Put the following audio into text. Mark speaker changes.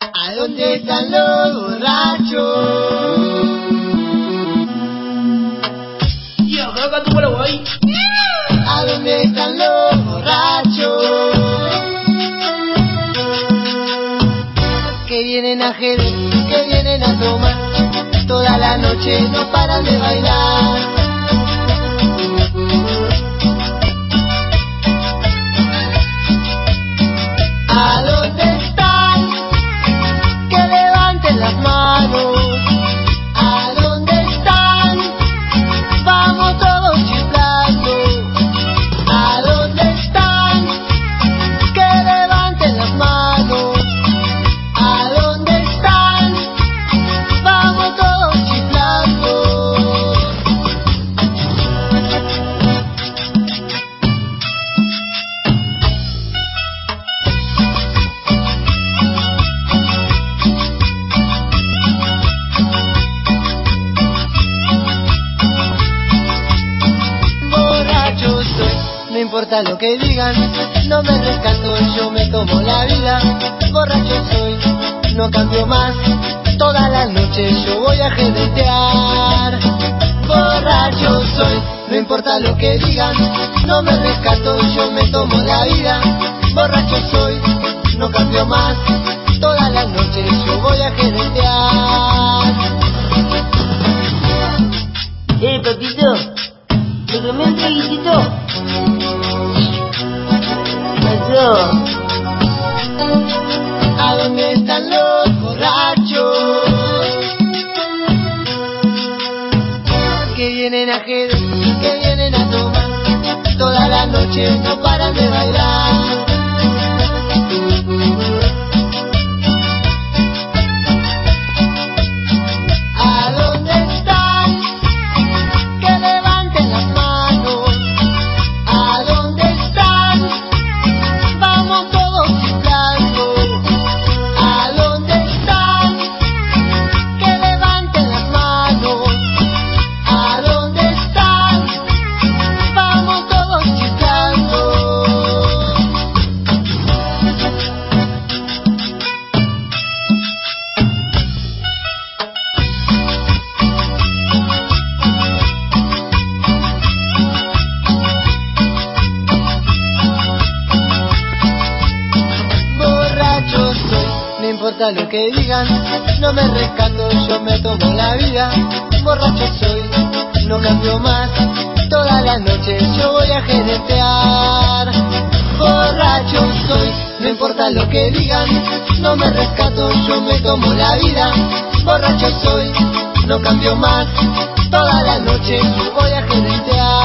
Speaker 1: ¿A dónde están los borrachos?
Speaker 2: Yo, creo que tú me lo voy.
Speaker 1: ¿A dónde están los borrachos? Que vienen a Jerez, que vienen a tomar, toda la noche no paran de bailar. ¿A dónde están? Que levanten las manos. ¿A dónde están? Vamos todos chiflando. ¿A dónde están? Que levanten las manos. ¿A dónde están? Vamos todos chiflando. Borracho soy, no importa lo que digan, no me rescato, yo me tomo la vida. Borracho soy, no cambio más, todas las noches yo voy a jinetear. Borracho soy, no importa lo que digan, no me rescato, yo me tomo la vida. Borracho soy, no cambio más, todas las noches yo voy a jinetear.
Speaker 2: Papito, ¿te tomé un traguitito? Pasó.
Speaker 1: ¿A dónde están los borrachos? Que vienen a Jerez, que vienen a tomar, toda la noche no paran de bailar. ¿A dónde están? Que levanten las manos. ¿A dónde están? Vamos todos chiflando. ¿A dónde están? Que levanten las manos. ¿A dónde están? Vamos todos chiflando. Borracho soy, no importa lo que digan, no me rescato, yo me tomo la vida. Borracho soy, no cambio más, todas las noches yo voy a jinetear. Borracho soy, no importa lo que digan, no me rescato, yo me tomo la vida. Borracho soy, no cambio más, todas las noches yo voy a jinetear.